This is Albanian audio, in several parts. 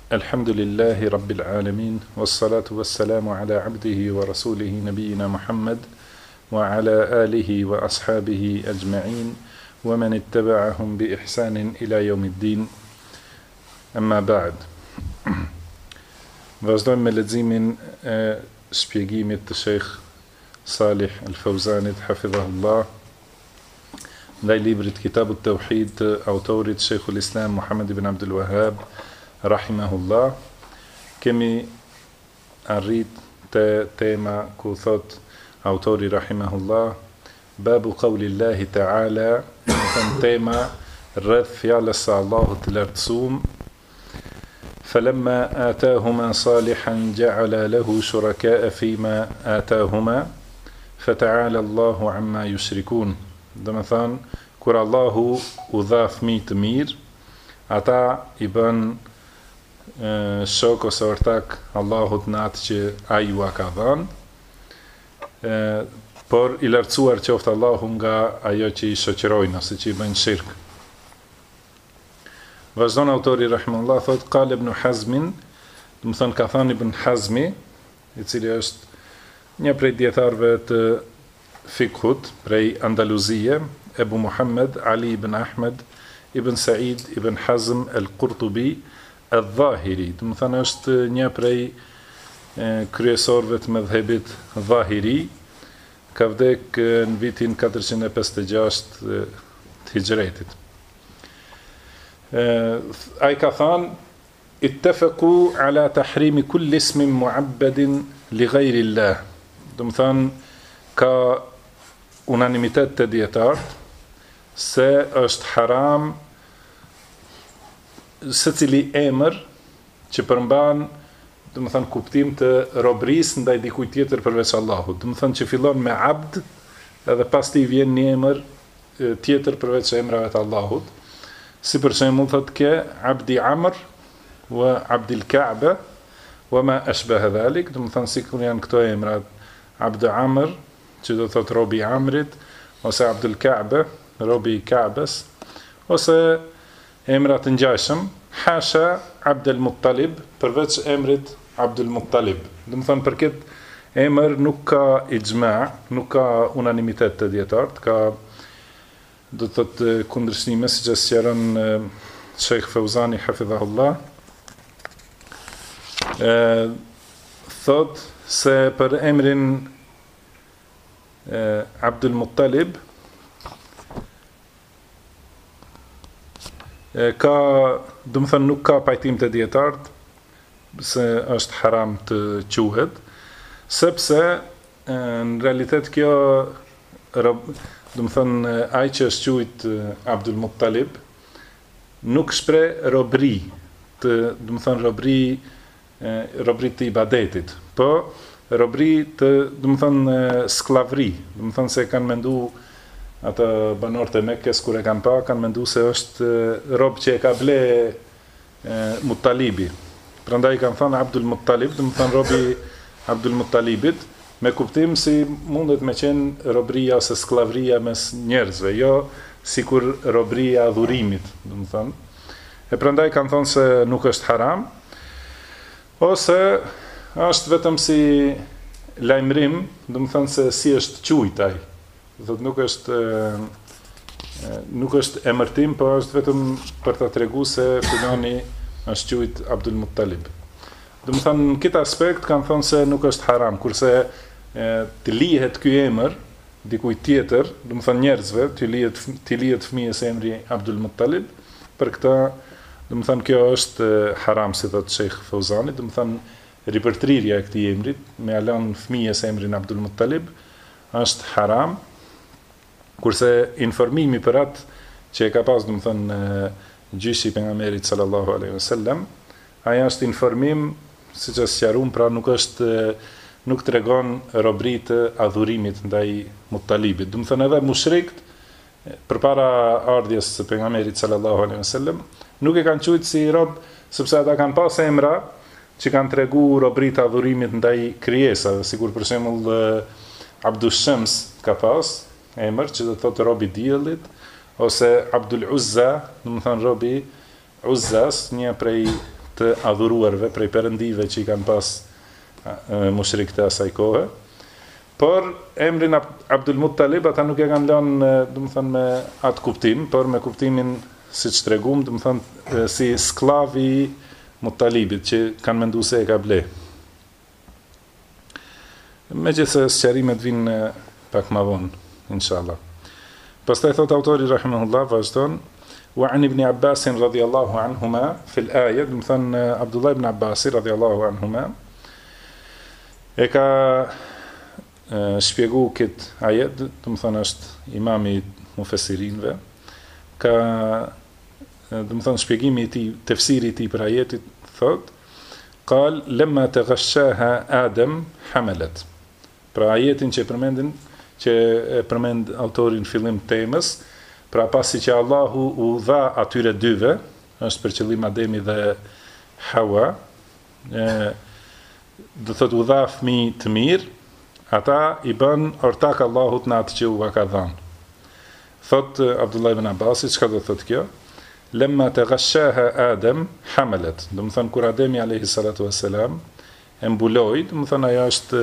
Alhamdulillahi Rabbil Alamin, wassalatu wassalamu ala abdihi wa rasulihi nabiyina Muhammad, wa ala alihi wa ashabihi ajma'in, wa man ittaba'ahum bi ihsanin ila yawmiddin, amma ba'd. Vazhdojmë me leximin e shpjegimit të Sheikh Salih Al-Fauzanit, hafidhahullah, ndaj librit Kitabut Tauhid të autorit Sheikhul Islam Muhammad ibn Abdul Wahhab, rahimahullah. Kemi arrit të tema ku thot autori rahimahullah, babu qawlillahi ta'ala, thënë tema rreth fjalës së Allahut të lartësuar, falamma atahuma salihan ja'ala lahu shuraka'a fima atahuma fata'ala Allahu amma yushrikun. Do të thënë, kur Allahu u dha fëmijë të mirë, ata i bën shok ose ortak Allahut në atë që ai ju ka dhënë, por i lartësuar qoftë Allahu nga ajo që i shoqërojnë ose që i bëjnë shirk. Vazhdon autori rahimahullah, thot qal ibn Hazmin, do të thënë ka thënë Ibn Hazmi, i cili është një prej dietarëve të fikhut prej Andaluzie, Ebu Muhammed Ali ibn Ahmed ibn Said ibn Hazm al-Qurtubi al-Dhahiri, do të thënë është një prej kryesorëve të mëdhëbit Dhahiri, ka vdek në vitin 456 të Hijretit. Ai ka thënë, ittafaqu ala tahrimi kulli ismin mu'abbadin li ghayri Allah. Do të thënë ka unanimitet të dietarët se është haram secili emër që përmban, do të thënë, kuptim të robërisë ndaj dikujt tjetër përveç Allahut. Do të thënë që fillon me abd, edhe pastaj vjen një emër tjetër përveç emrave të Allahut. Si për shembull thotë ke abdi Amr wa abdil Ka'ba wa ma ashbaha dhalik, do të thënë sikur janë këto emrat abd Amr, që do thotë robi i Amrit, ose abdul Ka'ba, robi i Ka'bës, ose emra të ngjashëm, hasha Abdul Muttalib, përveç emrit Abdul Muttalib. Do të thënë për këtë emër nuk ka ixma, nuk ka unanimitet të dietarët, ka do të thotë kundërshtim, siç e sqaron Sheikh Fauzani hafidhahullah. Thot se për emrin Abdul Muttalib ka, do të thënë, nuk ka pajtim të dietarët se është haram të quhet, sepse në realitet kjo do të thënë ai që është quajt Abdul Muttalib nuk shpreh robëri të, do të thënë robëri të ibadetit, po robëri të, do të thënë sklavri, do të thënë se kanë menduar ata banorët e Mekkes kur e kanë pa, kanë menduar se është rob që e ka ble Muttalibi. Prandaj kanë thënë Abdul Muttalib, do të thënë robi Abdul Muttalibit, me kuptim si mundet me qenë robëria ose sklavria mes njerëzve, jo sikur robëria dhurimit, do të thënë. E prandaj kanë thënë se nuk është haram, ose është vetëm si lajmërim, do të thënë se si është quajt ai. Thotë nuk është emërtim, po është vetëm për ta treguar se filani është quajt Abdul Muttalib. Do të thënë në këtë aspekt kanë thënë se nuk është haram, kurse të lihet ky emër dikujt tjetër, do të thënë njerëzve, të lihet fëmijës emri Abdul Muttalib, për këtë do të thënë kjo është haram, si thotë Sheikh Fauzani, do të thënë ripërtrirja e këtij emrit me ia lënë fëmijës emrin Abdul Muttalib është haram. Kurse informimi për atë që e ka pas, do të thënë, gjyshi i pejgamberit sallallahu alaihi wasallam, ai është informim, siç e sqaruam, pra nuk tregon robëri të adhurimit ndaj Muttalibit. Do të thënë edhe mushrikët përpara ardhjes së pejgamberit sallallahu alaihi wasallam nuk e kanë quajtur si rob, sepse ata kanë pas emra që kanë treguar robëri të adhurimit ndaj krijesave, sikur për shembull Abdul Shams ka pas emër që do të thotë robi i diellit, ose Abdul Uzza, do të thonë robi Uzzas, një prej të adhuruarve prej perëndive që i kanë pas mushrikët e asaj kohe. Por emrin Abdul Muttalib ata nuk e kanë lënë, domethënë me atë kuptim, por me kuptimin siç tregum, domethënë si sklavi i Muttalibit që kanë menduar se e ka ble. Megjithëse sqarimet vinë pak më vonë, inshallah. Pastaj thot autori rahimahullah vazhdon wa an ibn Abbas radhiyallahu anhuma fi al-aya, domethënë Abdullah ibn Abbas radhiyallahu anhuma e ka shpjegu këtë ajet, domethënë është imami i mufesirinëve, ka domethënë shpjegimi i tij, tefsiri i tij për ajetin thot qal lamma taghashaha Adam hamalat. Pra ajetin që përmend autori në fillim temës, pra pasi që Allahu u dha atyre dyve, është për qëllim Ademi dhe Hawa, do thot u dha fëmijë të mirë, ata i bën ortak Allahut në atë që u ka dhënë. Thot Abdullah ibn Abbas, çka do thot kjo? Lemma taghashaha Adam hamalat. Do të thon kur Ademi alayhi salatu wassalam e mbuloi, do të thon ajo është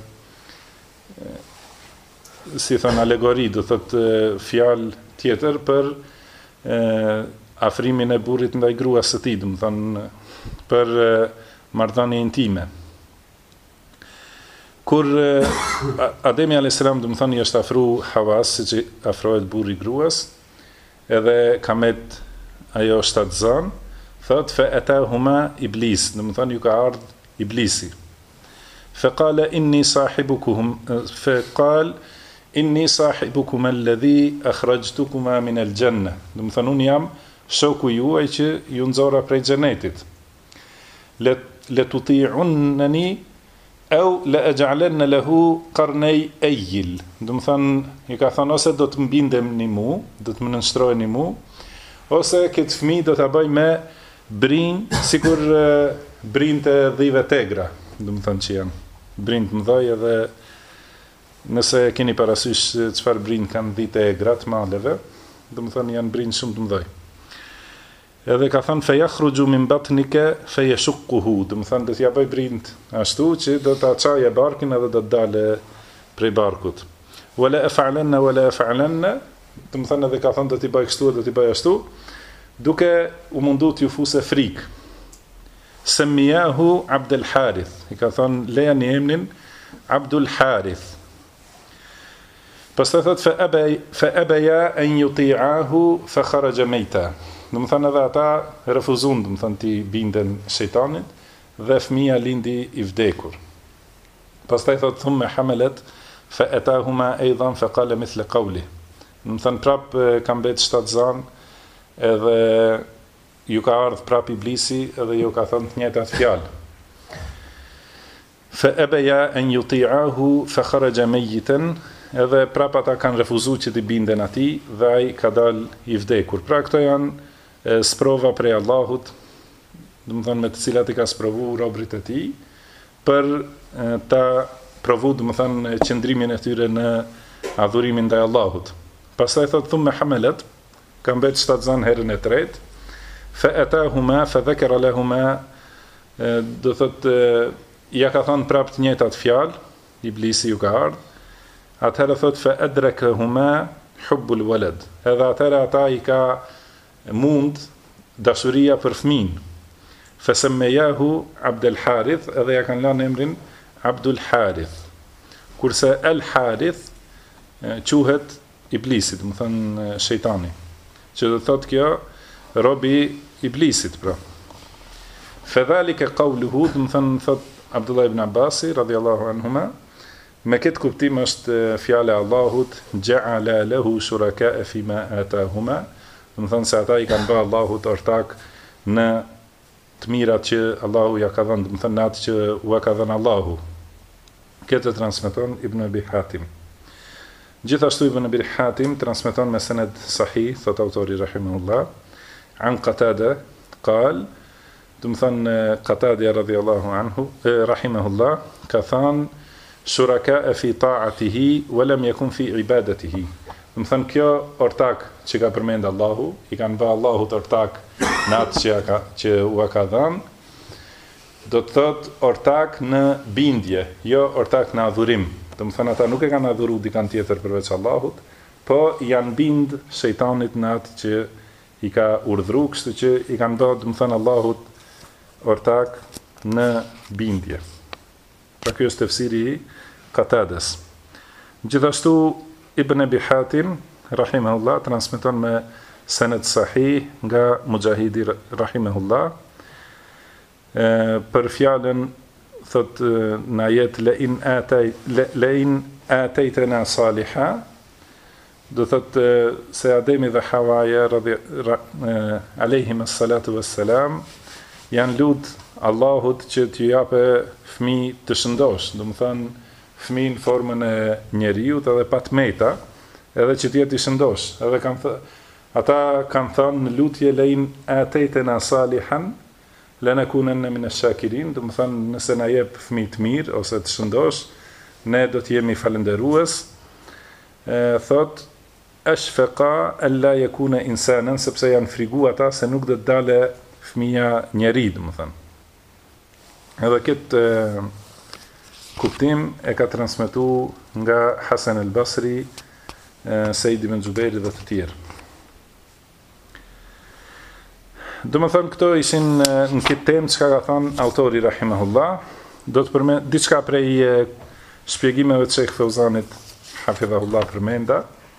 si thon alegori, do thot fjalë tjetër për afrimin e burrit ndaj gruas së tij, do të thon për marrëdhënie intime. Kur Ademi a.s. do të thon i është afru Hawas, siç afrohet burri gruas, edhe kamet ajo shtatzan, thot fa atahuma iblis, do të thon ju ka ardh iblisi. فقال إني صاحبكم فقال إني صاحبكما الذي أخرجتكما من الجنة. Do të thonë un jam shoku juaj që ju nxora prej xhenetit. La tuti'unni aw la aj'alanna lahu qarnay ayil. Do të thonë i ka thonë ose do të mbindemni mu, do të më nënshtroheni mu, ose këtë fëmijë do ta bëj me brinj, sikur brinjt e dhive tegra, do të thonë që janë brinjt mëdhej, edhe nëse keni parasysh çfarë brinj kanë dhite e grat maleve, do të thonë janë brinj shumë të mëdhej. Edhe ka thënë fe yakhruju min batnika fe yashquhu, do të thonë do t'ja bëj brinjt ashtu që do ta çajë barkin edhe do të dalë prej barkut. Wala af'alanna, do të thonë edhe ka thënë do t'i bëj kështu, do t'i bëj ashtu, duke u mundu t'ju fuse frikë. Samiyahu Abdul Harith, i ka thonë lejani emrin Abdul Harith. Pastaj thot fa abaya an yuti'ahu fa kharaja mayta. Do të thonë edhe ata refuzuan, do të thonë ti binden shejtanit dhe fëmia lindi i vdekur. Pastaj thot thumma hamalat fa atahuma aidan fa qala mithla qawli. Do të thonë prap ka mbet shtatzan, edhe ju ka ardhë prap iblisi edhe ju ka thënë të njëjtat fjalë. Fa abaya an yuti'ahu fa kharaja mayyitan, edhe prap ata kanë refuzuar që të binden atij dhe ai ka dalë i vdekur. Pra këto janë sprova prej Allahut, do të thonë me të cilat i ka sprovu robrit e tij për ta provu, do të thonë qëndrimin e tyre në adhurimin ndaj Allahut. Pastaj thot thumma hamalat, ka mbet shtatzan herën e tretë. Fa atahuma fa dhakara lahuma, do thot ja ka thënë prap të njëjtat fjalë, iblisi ju ka ardhur. Atëherë thot fa adrakahuma hubbul walad, edhe atëherë ata i ka mund dashuria për fëmin. Fa sammayahu Abdul Harith, edhe ja kanë lënë emrin Abdul Harith. Kurse El Harith quhet iblisit, do të thënë shejtani. Që do thot kjo robi iblisit, pra. Fedhalika qawluhu, do të thënë thot Abdullah ibn Abbasi radhiyallahu anhuma, me këtë kuptim është fjala e Allahut ja'ala lahu shuraka fima atahuma, do të thënë se ata i kanë bërë Allahut ortak në të mirat që Allahu ja ka dhënë, do të thënë atë që u ka dhënë Allahu. Këtë transmeton Ibn Abi Hatim. Gjithashtu Ibn Abi Hatim transmeton me sened sahih, thot autori rahimahullah, an Qatada qal, do të thënë Qatada radhiyallahu anhu rahimahullah ka thënë shuraka fi ta'atihi wa lam yakun fi ibadatihi. Do të thënë kjo ortak që ka përmend Allahu, i kanë bërë Allahut ortak në atë që u ka dhënë, do të thot ortak në bindje, jo ortak në adhurim. Do të thënë ata nuk e kanë adhuru dikant tjetër përveç Allahut, po janë bind shejtanit në atë që i ka urdhëruar, kështu që i kanë bërë, do të thënë Allahut ortak në bindje. Pra kjo është tefsiri i Qatades. Gjithashtu Ibn Abi Hatim rahimahullah transmeton me sanad sahih nga Mujahidi rahimahullah për fjalën thot në ajet la in ataytana saliha, do thot se Ademi dhe Hawaja alayhim as-salatu was-salam janë lut Allahut që t'ju jape fëmijë të shëndosh, do të thënë fëmijë në formën e njeriut edhe pa tmeta, edhe që t'jetë i shëndosh. Edhe ata kanë thënë në lutje lein ataytana salihan lanakunanna min ash-shakirin, do të thënë nëse na jep fëmijë të mirë ose të shëndosh, ne do të jemi falënderues. Thot ashfaqa alla yakuna insanan, sepse janë frigu ata se nuk do të dalë fëmia njeri, do të thënë. Edhe këtë kuptim e ka transmetu nga Hasan al-Basri, Sejdi ibn Xubejri dhe të tjerë. Do më thënë, këto ishin në këtë temë që ka thënë autori rahimahullah. Do të përmend diçka prej shpjegimeve të Sheikh Fauzanit hafidhahullah përmenda.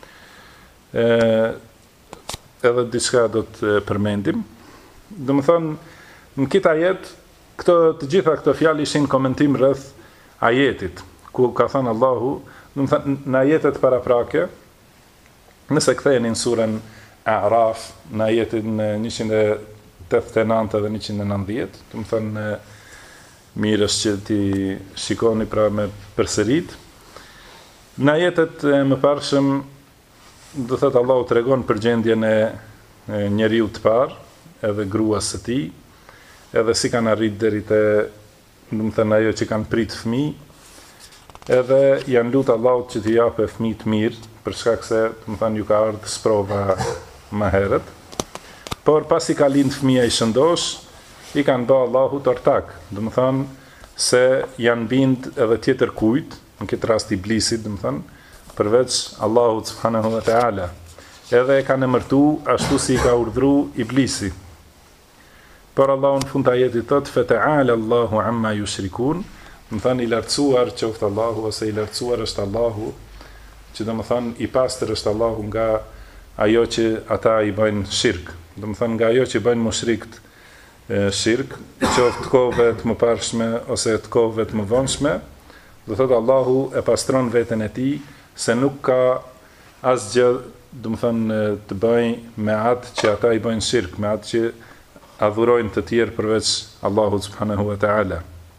Edhe diçka do të përmendim. Do më thënë, në këtë ajet, të gjitha këto fjalë ishin komentim rreth ajetit, ku ka thënë Allahu, do të thënë në ajetet paraprake, nëse ktheheni në surën A'raf, në ajetin 189 dhe 190, do të thënë mirë është që ti shikoni pra me përsërit. Në ajetet e mëparshëm, do thëtë Allahu tregon përgjendjen e njeriu të parë, edhe gruas së tij, edhe si kanë arrit deri te, do të thënë ajo që kanë prit fëmijë, edhe janë lutë Allahut që t'i japë fëmijë të mirë, për shkak se, do të thënë ju ka ardhur sprova më herët. Por pasi ka lind fëmia i shëndosh, i kanë bë Allahut ortak, do të thënë se janë bind edhe tjetër kujt, në këtë rast iblisit, do të thënë, përveç Allahut subhanahu wa taala. Edhe e kanë emërtu ashtu si i ka urdhëruar iblisi. Por Allahu në fund të ajetit thot fata'ala Allahu amma yushrikun, do të thënë i lartësuar qoftë Allahu, ose i lartësuar është Allahu, që do të thënë i pastër është Allahu nga ajo që ata i bëjnë shirk, do të thënë nga ajo që bëjnë mushrikët shirk, qoftë kohëve të mëparshme ose të kohëve të mëvonshme, do thotë Allahu e pastron veten e tij se nuk ka asgjë, do të thënë të bëjë me atë që ata i bëjnë shirk, me atë që adhurojnë të tjerë përveç Allahut subhanahu wa taala.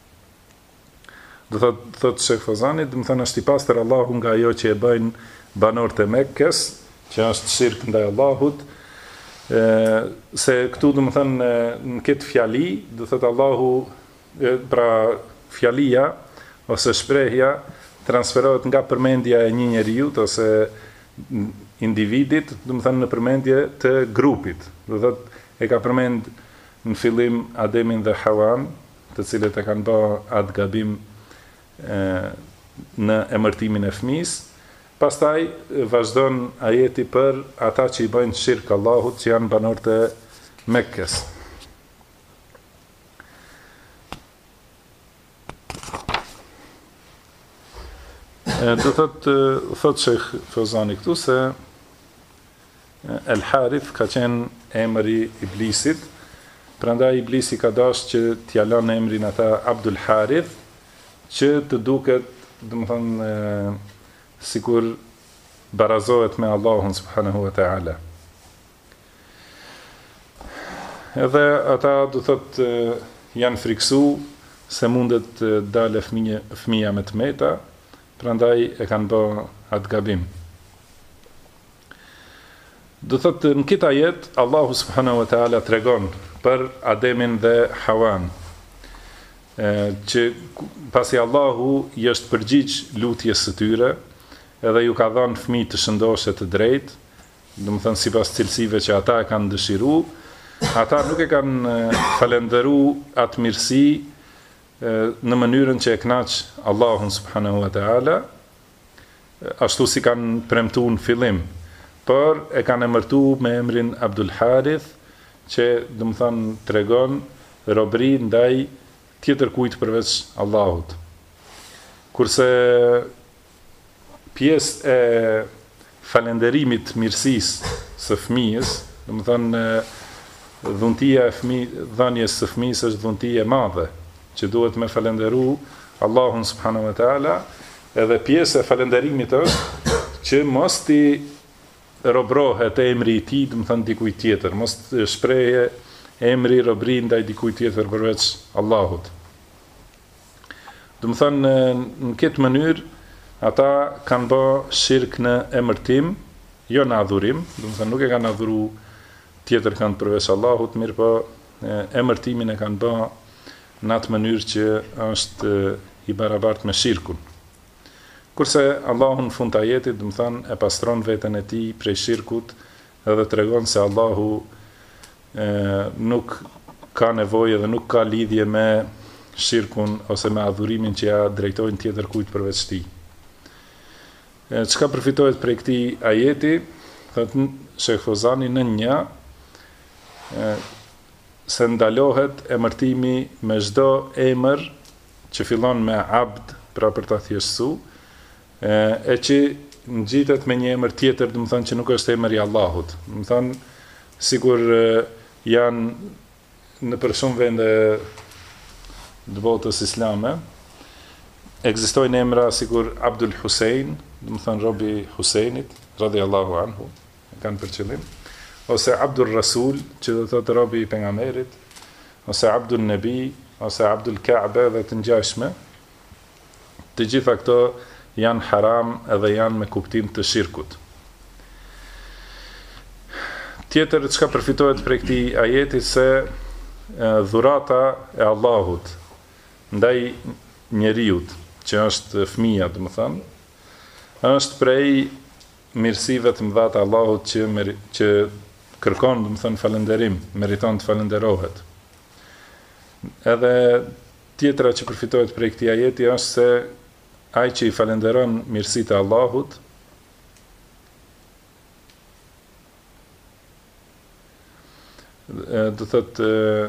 Do thotë Sheikh Fazani, do të thënë është i pastër Allahu nga ajo që e bëjnë banorët e Mekkës, që është shirk ndaj Allahut, se këtu do të thënë në këtë fjali, do thotë Allahu, pra fjalia ose shprehja transferohet nga përmendja e një njeriu ose individit, do të thënë në përmendje të grupit. Do thotë e ka përmend në fillim Ademin dhe Hawan, të cilët e kanë bërë atë gabim në emërtimin e fëmijës. Pastaj vazhdon ajeti për ata që i bëjnë shirk Allahut, që janë banorët e Mekkës. Do thot Sheikh Fozani këtu se El Harith ka qenë emri iblisit, prandaj iblisi ka dashur që t'ia lënë emrin ata Abdul Harith, që të duket, do të thënë, sikur barazohet me Allahun subhanahu wa taala. Edhe ata do thot janë friksu se mundet të dalë fëmia me tmeta, prandaj e kanë bërë atë gabim. Do thotë në këtë ajet Allahu subhanahu wa taala tregon për Ademin dhe Hawan, që pasi Allahu i është përgjigj lutjes së tyre, edhe ju ka dhënë fëmijë të shëndoshë të drejtë, do të thënë sipas cilësive që ata e kanë dëshiruar, ata nuk e kanë falendëruar atë mirësi në mënyrën që e knaq Allahun subhanahu wa ta'ala, ashtu si kanë premtuar në fillim, por e kanë emërtu me emrin Abdul Harith, që do të thonë tregon robëri ndaj tjetër kujt përveç Allahut. Kurse pjesë e falënderimit mirësisë së fëmijës, do të thonë dhuntia e dhënies së fëmijës është dhuntie e madhe, që duhet me falënderu Allahun subhanahu wa taala, edhe pjesë e falënderimit është që mos ti robrohet emri i tij, do të thonë dikujt tjetër, mos shpreje emri robëri ndaj dikujt tjetër përveç Allahut. Do të thonë në këtë mënyrë ata kanë bë shirk në emërtim, jo në adhurim, do të thonë nuk e kanë adhuru tjetër kanë përveç Allahut, mirë po emërtimin e kanë bë në atë mënyrë që është i barabartë me shirkun. Kurse Allahu në fund të ajetit, do të thonë e pastron veten e tij prej shirkut edhe tregon se Allahu nuk ka nevojë dhe nuk ka lidhje me shirkun ose me adhurimin që ja drejtojnë tjetër kujt përveç tij. Çka përfitohet prej këtij ajeti, thotë Sheikh Fozani në një se ndalohet emërtimi me çdo emër që fillon me abd, pra për ta thjeshtësuar, e që ngjitet me një emër tjetër, do të thonë që nuk është emër i Allahut. Do të thonë sikur janë në për shumë vende të botës islame, ekzistojnë emra sikur Abdul Husein, do të thonë robi Huseinit, radhiyallahu anhu, kanë për qëllim, ose Abdul Rasul, që do të thotë robi i pejgamberit, ose Abdul Nabi, ose Abdul Ka'be dhe të ngjashme. Të gjitha këto janë haram edhe janë me kuptim të shirkut. Tjetër çka përfitohet prej këtij ajeti se dhurata e Allahut ndaj njeriut, që është fëmia, domethënë, është prej mirësive të mëdha të Allahut që kërkon, domethënë, falënderim, meriton të falënderohet. Edhe tjetra që përfitohet prej këtij ajeti është se ai që i falenderon mirësitë e Allahut, do thotë,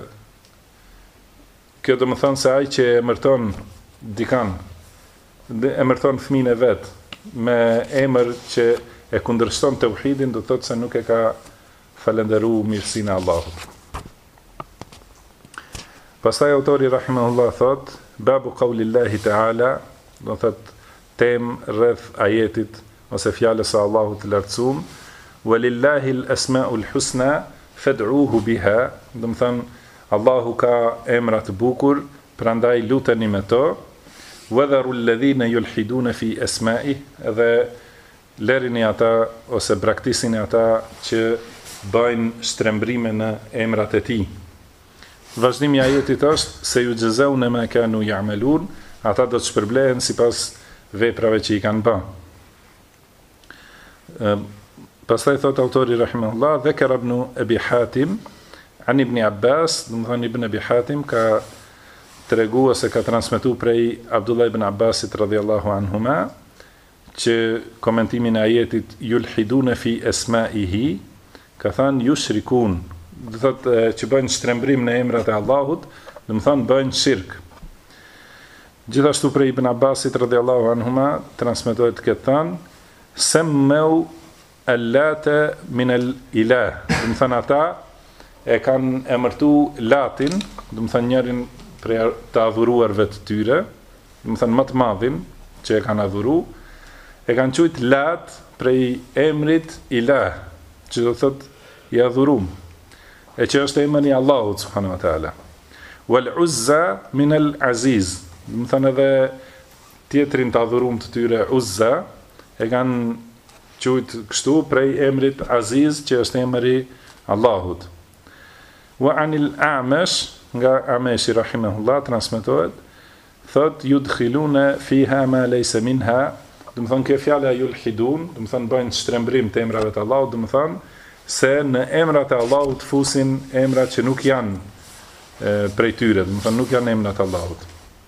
kjo do më thënë se ai që emërton dikan, emërton fëmijën e vet me emër që e kundërshton tauhidin, do thotë se nuk e ka falendëruar mirësinë e Allahut. Pastaj autori rahimahullah thot, babu qaulillahi ta'ala, do thot temë rreth ajetit ose fjalës së Allahut të lartësuar, walillahi al-asmaul husna fad'uhu biha, do të thënë Allahu ka emra të bukur, prandaj luteni me to, wadharu alladhina yulhiduna fi asma'i, edhe lërini ata ose braktisini ata që bëjnë shtrembrime në emrat e tij. Vazhdimi i ajetit është se ju xhezauna ma kanu ya'malun, ata do të shpërblehen sipas veprave që i kanë bërë. Pastaj thot autori rahimahullah, dhakara ibn Abi Hatim an ibn Abbas, do të thonë ibn Abi Hatim ka treguar se ka transmetuar prej Abdullah ibn Abbasit radhiyallahu anhuma, që komentimin e ajetit yulhiduna fi asma'ihi, ka thënë yushrikun, do thotë që bëjnë shtrembrim në emrat e Allahut, do të thonë bëjnë shirk. Gjithashtu prej Ibn Abbasit radhiyallahu anhuma transmetohet këtë thënë, semmeu allata min al-ilah, do të thonë ata e kanë emërtu Latin, do të thonë njërin prej të adhuruarve të tyre, do të thonë më të madhin që e kanë adhuru, e kanë quajtur Lat prej emrit Ilah, që do thotë i adhurum, e që është emri i Allahut subhanahu wa taala. Wal Uzza min al Aziz, do të thonë edhe tjetrin të adhurum të tyre Uzza e kanë quajtur kështu prej emrit Aziz, që është emri i Allahut. Wa anil A'mash, nga Ameshi rahimahullah transmetohet, thot yudkhiluna fiha ma laysa minha, do të thonë kjo fjala yulhidun, do të thonë bëjnë shtrembrim të emrave të Allahut, do të thonë se në emrat e Allahut fusin emra që nuk janë prej tyre, do të thonë nuk janë emrat e Allahut.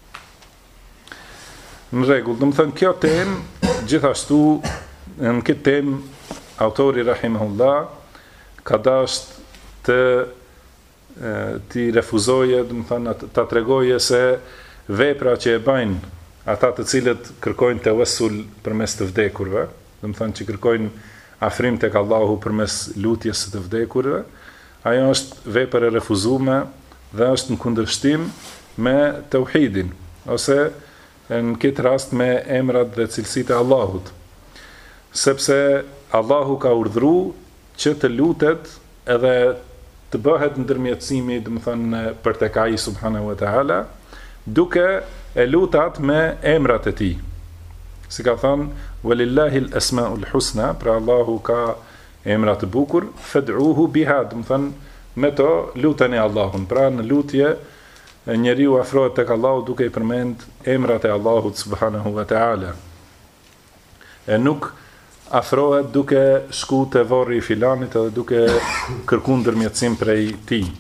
Në rregull, do të thënë kjo temë gjithashtu në këtë temë autori rahimahullah ka dashur të ti refuzoje, do të thënë ta tregoje se vepra që e bëjnë ata të cilët kërkojnë tawassul përmes të vdekurve, do të thënë që kërkojnë afrim tek Allahu përmes lutjes së të vdekurve, ajo është vepër e refuzuar dhe është në kundërshtim me tauhidin, ose në këtë rast me emrat dhe cilësitë e Allahut. Sepse Allahu ka urdhëruar që të lutet edhe të bëhet ndërmjetësimi, do të thënë për tek ai subhanahu wa taala, duke e lutat me emrat e tij. Si ka thënë walillahi al-asmaul husna, pra Allahu ka emra të bukur, fad'uhu biha, do të thënë me to luteni Allahun. Pra në lutje njeriu afrohet tek Allahu duke i përmend emrat e Allahut subhanahu wa taala. E nuk afrohet duke shku te varri I filanit edhe duke kërkuar ndërmjetësim prej tij.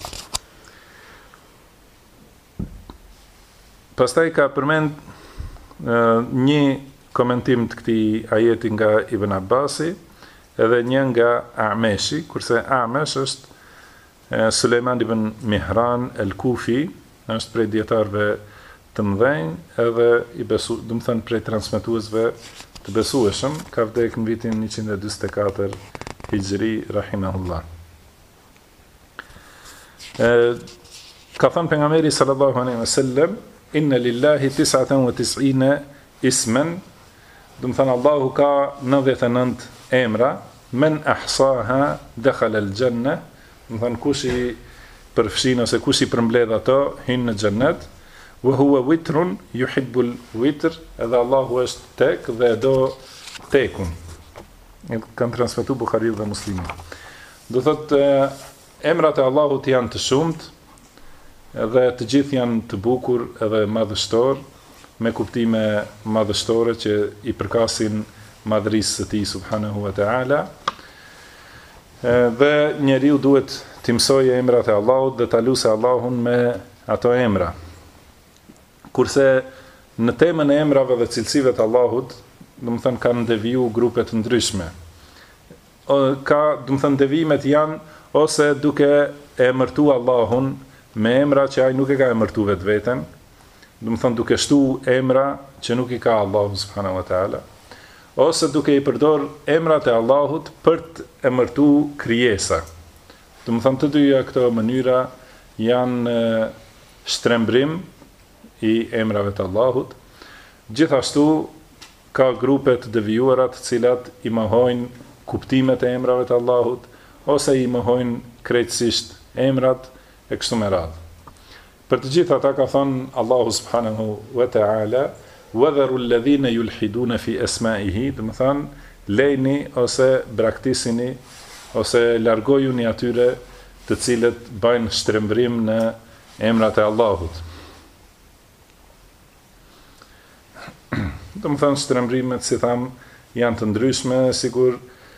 Pastaj ka përmend një komentim të këtij ajeti nga Ibn Abbasi, edhe një nga Ameshi, kurse Amesh është Sulejman ibn Mihran el-Kufi, është prej dietarëve të mëdhenj, edhe I besu, do të thënë prej transmetuesve të besueshëm, ka vdekur në vitin 144 Hijri rahimahullah. Ka thënë pejgamberi sallallahu alaihi wasallam, inna lillahi 99 isman, do të thënë Allahu ka 99 emra, men ahsaha dakhala al-janna, do të thënë kush I përfshin ose kush I përmbledh ato hyn në xhennet, wa huwa witrun yuhibbul witr, edhe Allahu është tek dhe do tekun. Kanë transmetuar Buhariu dhe Muslimi. Do thotë emrat e Allahut janë të shumt, edhe të gjithë janë të bukur edhe madhështor, me kuptime madhështore që I përkasin madhërisë së Tij subhanahu wa taala. Dhe njeriu duhet të mësojë emrat e Allahut dhe ta lusë Allahun me ato emra. Kurse në temën e emrave dhe cilësive të Allahut, do të thënë kanë deviju grupe të ndryshme. Ka, do të thënë devijimet janë ose duke e emërtuar Allahun me emra që ai nuk e ka emërtuar vetveten, do të thënë duke shtu emra që nuk I ka Allahu subhanahu wa taala, ose duke I përdor emrat e Allahut për të emërtuar krijesa. Do të thënë të dyja këto mënyra janë shtrembrim I emrave të Allahut. Gjithashtu ka grupe të devijuara të cilat I mohojnë kuptimet e emrave të Allahut ose I mohojnë krejtësisht emrat e kështu me radhë. Për të gjitha ata ka thënë Allahu subhanahu wa taala, wadharu alladhina yulhiduna fi asma'ihi, do të thënë lejni ose braktisini ose largojuni atyre të cilët bëjnë shtrembrim në emrat e Allahut. Do të thënë shtrembrimet, si tham, janë të ndryshme, sigur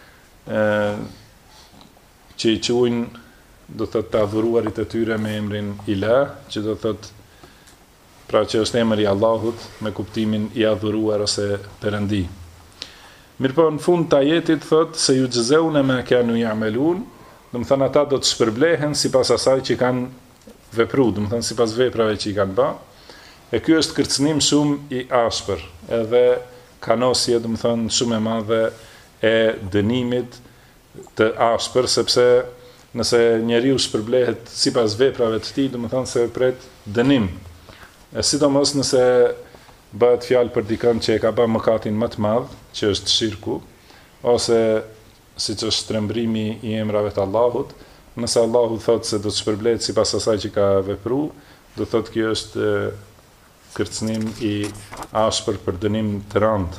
që I quajnë, do thotë të adhuruarit e tyre me emrin Ilah, që do thotë pra që është emri I Allahut me kuptimin I adhuruar ose perëndi. Mirpo në fund të ajetit thotë se ju xhezeuna ma kanu ya'malun, do të thënë ata do të shpërblehen sipas asaj që kanë vepruar, do të thënë sipas veprave që I kanë bërë. E ky është kërcënim shumë I ashpër, edhe kanosje, do të thënë shumë e madhe e dënimit të ashpër, sepse nëse njeriu shpërblehet sipas veprave të tij, do të thënë se pret dënim. E sidomos nëse bëhet fjalë për dikën që e ka bërë mëkatin më të madh, që është shirku, ose siç është shtrembrimi I emrave të Allahut, nëse Allahu thotë se do të shpërblehet sipas asaj që ka vepruar, do thotë kjo është kërcënim I ashpër për dënim të rëndë.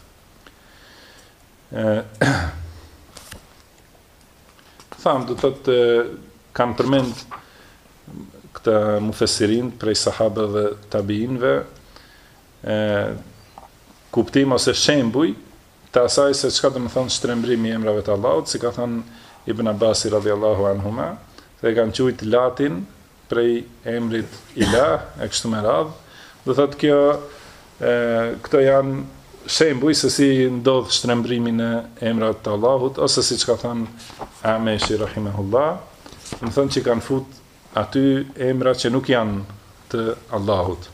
Tham, do thotë kanë përmend këta mufesirin prej sahabëve dhe tabiinëve, kuptim ose shembuj të asaj se çka do të thonë shtrembrimi I emrave të Allahut, si ka thënë Ibn Abbasi radhiyallahu anhuma, se kanë quajtur latin prej emrit Ilah, e kështu me radhë. Do thotë kjo këto janë shembuj se si ndodh shtrembrimi në emrat të Allahut, ose siç ka thënë Ameshi rahimahullah, do të thonë që kanë fut aty emra që nuk janë të Allahut.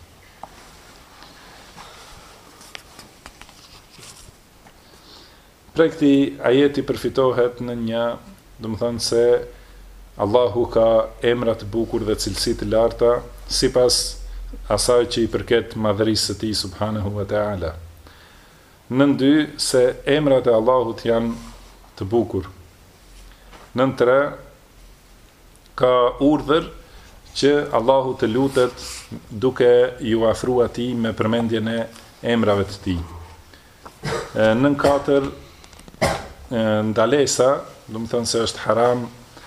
Prej këtij ajeti përfitohet në një, do të thonë se Allahu ka emra të bukur dhe cilësi të larta sipas asaj që i përket madhërisë së tij subhanahu wa taala. Nën dy se emrat e Allahut janë të bukur. Nën tre ka urdhër që Allahu të lutet duke ju afruar atij me përmendjen e emrave të tij. Nën katër ndalesa, do të thënë se është haram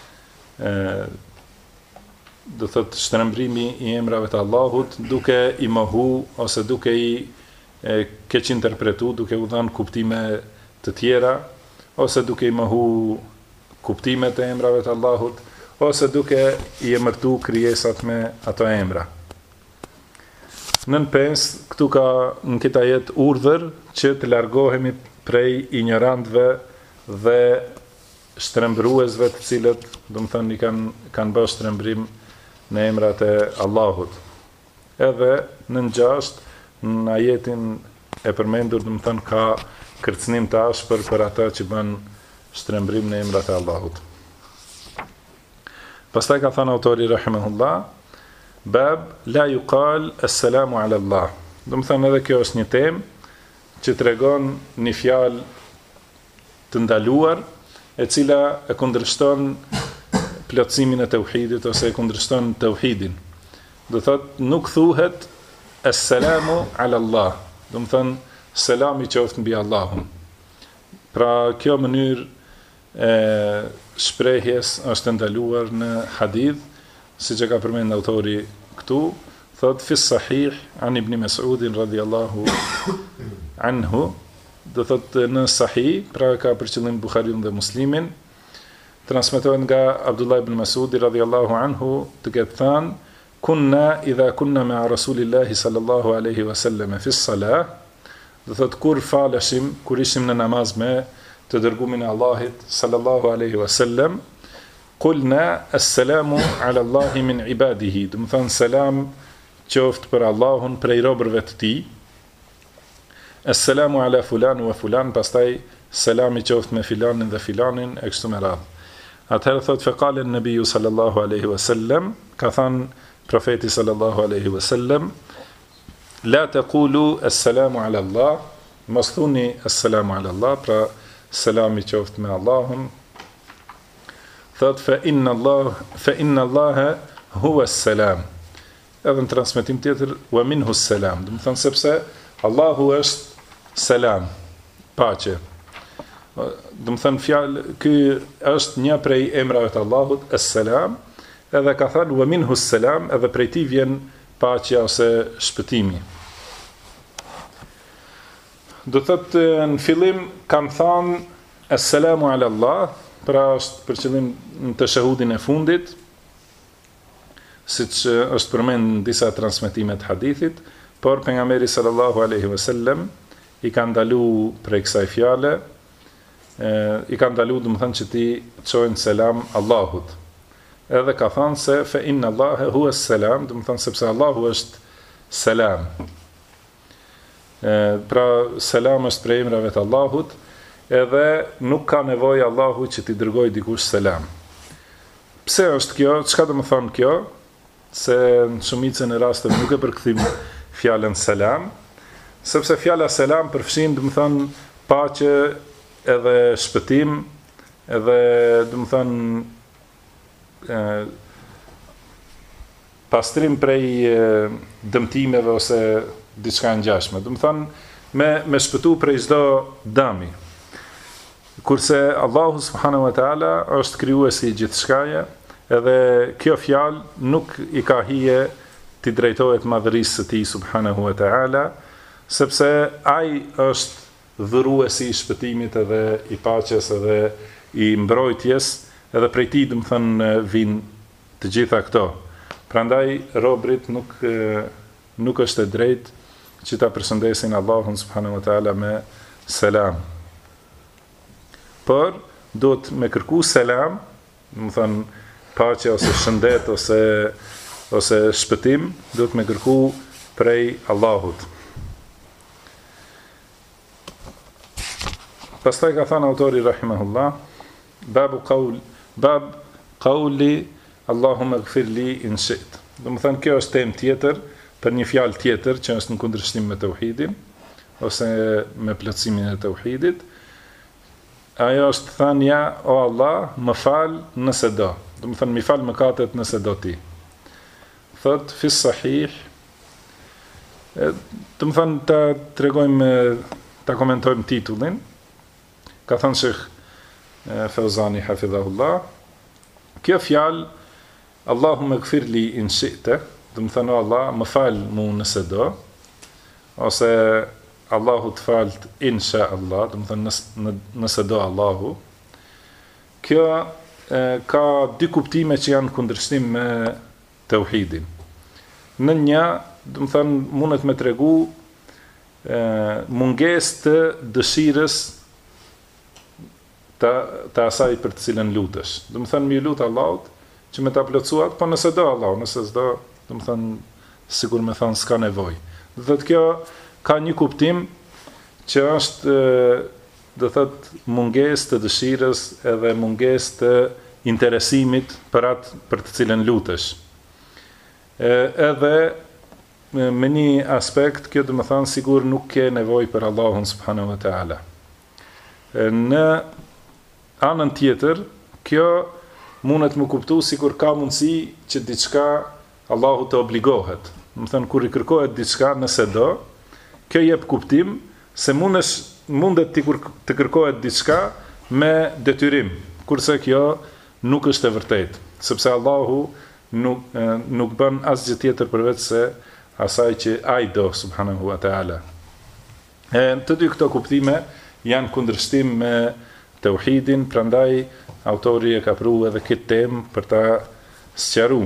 do thot shtrembrimi i emrave të Allahut duke i mohu ose duke i keq interpretu, duke u dhënë kuptime të tjera, ose duke i mohu kuptimet e emrave të Allahut, ose duke i emërtu krijesat me ato emra. Nën 5, këtu ka në këtë ajet urdhër që të largohemi prej ignorantëve dhe shtrembruesve të cilët, do të thënë, kanë bërë shtrembrim në emrat e Allahut. Edhe nën 6, në ajetin e përmendur, do të thënë, ka kërcënim të ashpër për ata që bën shtrembrim në emrat e Allahut. Pastaj ka thënë autori rahimahullah, bab la yuqal assalamu ala Allah. Do të thënë edhe kjo është një temë që tregon një fjalë të ndaluar, e cila e kundërshton plotësimin e tauhidit ose e kundërshton tauhidin. Do thotë nuk thuhet assalamu ala Allah. Do të thënë selami qoftë mbi Allahun. Pra kjo mënyrë e shprehjes është ndaluar në hadith, siç e ka përmendur autori këtu, thot fi sahih an ibn Mas'ud radhiyallahu anhu, do thot në sahih, pra ka për qëllim Buhariun dhe Muslimin, transmetohet nga Abdullah ibn Mas'ud radhiyallahu anhu të ketë thënë: kunna idha kunna ma'a rasulillahi sallallahu alaihi wasallam fi s-salah, do thot kur faleshim, kur ishim në namaz me të dërgumin e Allahit sallallahu alaihi wasallam, qulna assalamu ala Allahi min ibadihi, do të thon selam qoftë për Allahun prej robërve të tij. Assalamu ala fulan wa fulan, pastaj selami qoftë me filanin dhe filanin e kështu me radhë. Atëherë thot faqala an-nabiyyu sallallahu alaihi wasallam, ka thënë profeti sallallahu alaihi wasallam, la taqulu assalamu ala Allah, mos thuni assalamu ala Allah, pra selami qoftë me Allahun. Thot fa inna Allah huwa as-salam. Edhe në transmetim tjetër wa minhu as-salam, do të thonë sepse Allahu është selam, paqe. Do të thënë fjalë, ky është një prej emrave të Allahut, as-salam, edhe ka thënë wa minhu as-salam, edhe prej tij vjen paqja ose shpëtimi. Do thotë në fillim kanë thënë as-salamu ala Allah, pra është për qëllim në tashahudin e fundit, siç është përmendur në disa transmetime të hadithit, por pejgamberi sallallahu alaihi wasallam i ka ndalu prej kësaj fjale, i ka ndalu, do të thënë, që ti çojnë selam Allahut. Edhe ka thënë se fa inna Allaha huwa as-salam, do të thënë sepse Allahu është selam. Pra selam është prej emrave të Allahut, edhe nuk ka nevojë Allahu që t'i dërgoj dikush selam. Pse është kjo? Çka do të thonë kjo? Se në shumicën e rasteve nuk e përkthim fjalën selam, sepse fjala selam përfshin, do të thonë, paqe edhe shpëtim, edhe do të thonë pastrim prej dëmtimeve ose diçka ngjashme. Do të thonë me shpëtu prej çdo dëmi. Kurse Allahu subhanahu wa taala është krijuesi i gjithçkaje, edhe kjo fjalë nuk i ka hije t'i drejtohet madhërisë së tij subhanahu wa taala, sepse ai është dhuruesi i shpëtimit edhe i paqes edhe i mbrojtjes, edhe prej tij, do të thënë, vijnë të gjitha këto. Prandaj robrit nuk është e drejtë që ta përshëndesin Allahun subhanahu wa taala me selam. Por duhet me kërku selam, do të thënë paqe ose shëndet ose shpëtim, duhet me kërku prej Allahut. Pastaj ka thënë autori rahimahullah, bab qauli Allahumma ighfir li in shi't. Do të thënë kjo është temë tjetër për një fjalë tjetër që është në kundërshtim me tauhidin ose me plotësimin e tauhidit. Ajo është thënia, o Allah, më fal nëse do. Do të thënë më fal mëkatet nëse do ti. Thot fi sahih. Do të thënë ta tregojmë, ta komentojmë titullin. Ka thënë Sheikh Fauzani hafidhahullah, kjo fjalë Allahumma ighfir li in shi'ta, do të thënë Allah më fal mu nëse do, ose Allahu të falt insha Allah, do të thënë nëse do Allahu. Kjo ka dy kuptime që janë kundërshtim me tauhidin. Në një, do të thënë mundet me tregu mungesë të dëshirës të asaj për të cilën lutesh. Do të thënë mi lut Allahut që me ta plotësuat, po nëse do Allahu, nëse s'do, do të thënë sigur me thënë s'ka nevojë. Do thotë kjo ka një kuptim që është do thotë mungesë të dëshirës edhe mungesë të interesimit për atë për të cilën lutesh. Edhe me një aspekt kjo do të thënë sigur nuk ke nevojë për Allahun subhanahu wa taala. Në anën tjetër, kjo mundet më kuptu sikur ka mundësi që diçka Allahu të obligohet. Do të thënë kur i kërkohet diçka nëse do, kjo jep kuptim se mundet të kërkohet diçka me detyrim, kurse kjo nuk është e vërtetë, sepse Allahu nuk bën asgjë tjetër përveç se asaj që ai do subhanahu wa taala. Të dy këto kuptime janë kundërshtim me tauhidin, prandaj autori e ka pru edhe këtë temë për ta sqaru.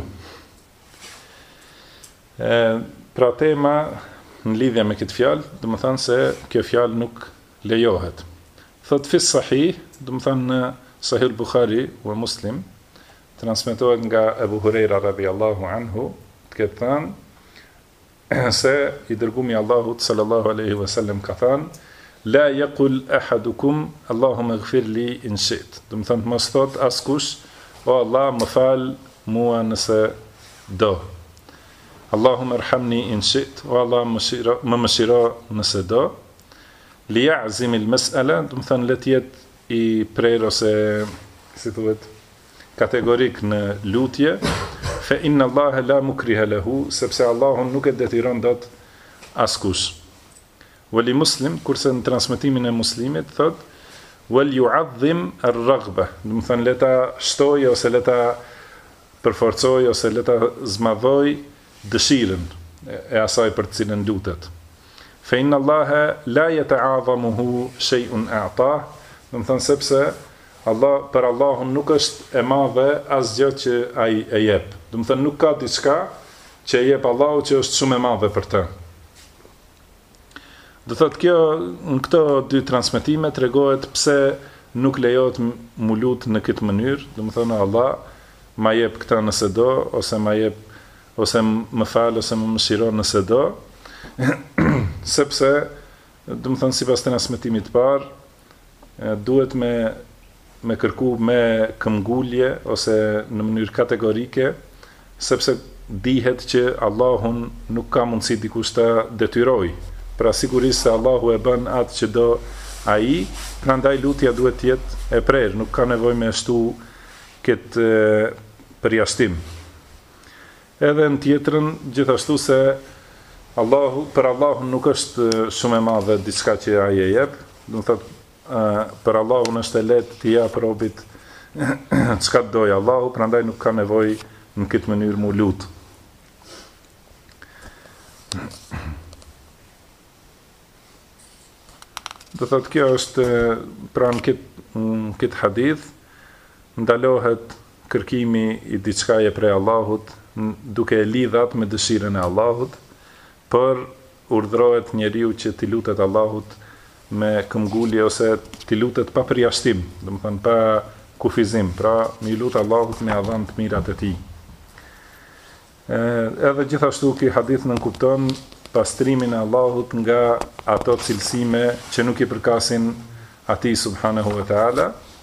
Pra tema në lidhje me këtë fjalë, do të thënë se kjo fjalë nuk lejohet. Thot fi sahih, do të thënë në Sahih Buhari dhe Muslim, transmetohet nga Abu Huraira radhiyallahu anhu, të ketë thënë se i dërgumi Allahut sallallahu alaihi wasallam ka thënë, la yaqul ahadukum Allahumma ighfir li in shi't. Do të thënë mos thot askush, o Allah më fal mua nëse do. Allahumma irhamni in shi't, o Allah më mëshiro nëse do. Li ya'zim al mas'ala, do të thënë le të jetë i prerë ose si thuhet kategorik në lutje, fa inna Allah la mukriha lahu, sepse Allahun nuk e detyron dot askush. Wali Muslim, kurse në transmetimin e Muslimit, thot, wal yu'adhim ar-raghba, do të thënë le ta shtoj ose le ta përforcoj ose le ta zmadhoj dëshirën e asaj për të cilën lutet. Fa inna Allaha la yata'adhamuhu shay'un a'tah, do të thënë sepse për Allahun nuk është e madhe asgjë që ai e jep. Do të thënë nuk ka diçka që e jep Allahu që është shumë e madhe për të. Do thotë kjo në këto dy transmetime tregohet pse nuk lejohet mu lut në këtë mënyrë, do të thonë Allah ma jep këtë nëse do, ose ma jep, ose më fal, ose më mëshiron nëse do, sepse, do të thonë sipas transmetimit të parë, duhet me kërku me këmbgulje ose në mënyrë kategorike, sepse dihet që Allahun nuk ka mundësi dikush ta detyroj. Pra sigurisht se Allahu e bën atë që do ai, prandaj lutja duhet të jetë e prerë, nuk ka nevojë me shtu këtë përjashtim. Edhe në tjetrën, gjithashtu se për Allahun nuk është shumë e madhe diçka që ai e jep, do të thotë për Allahun është e lehtë t'i jap robit çka doj Allahu, prandaj nuk ka nevojë në këtë mënyrë mu lut. Do thotë kjo është pra në këtë hadith ndalohet kërkimi i diçkaje prej Allahut duke e lidhat me dëshirën e Allahut, por urdhrohet njeriu që t'i lutet Allahut me këmbgulje ose t'i lutet pa përjashtim, domethënë pa kufizim, pra mi lut Allahut me adhan të mirat e tij. Edhe gjithashtu ky hadith nënkupton pastrimin e Allahut nga ato cilësime që nuk i përkasin atij subhanahu wa taala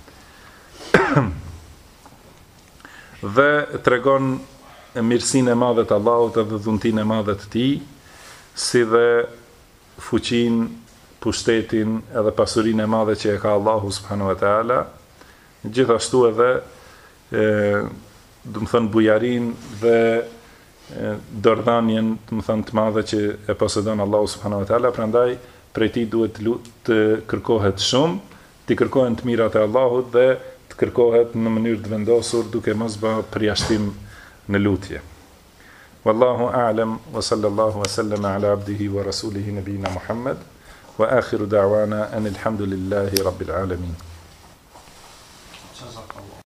dhe tregon mirësinë e madhe të Allahut dhe dhuntinë e madhe të tij, si dhe fuqinë, pushtetin edhe pasurinë e madhe që e ka Allahu subhanahu wa taala, gjithashtu edhe do të thënë bujarin dhe dordhanjen të madhe që e posedon Allahu subhanahu wa taala, prandaj prej tij duhet të kërkohet shumë, të kërkohen të mirat e Allahut dhe të kërkohet në mënyrë të vendosur duke mos bërë përjashtim në lutje. Wallahu a'lam wa sallallahu wa sallama ala abdihi wa rasulihi nabina Muhammad wa akhiru da'wana anil hamdulillahi rabbil alamin.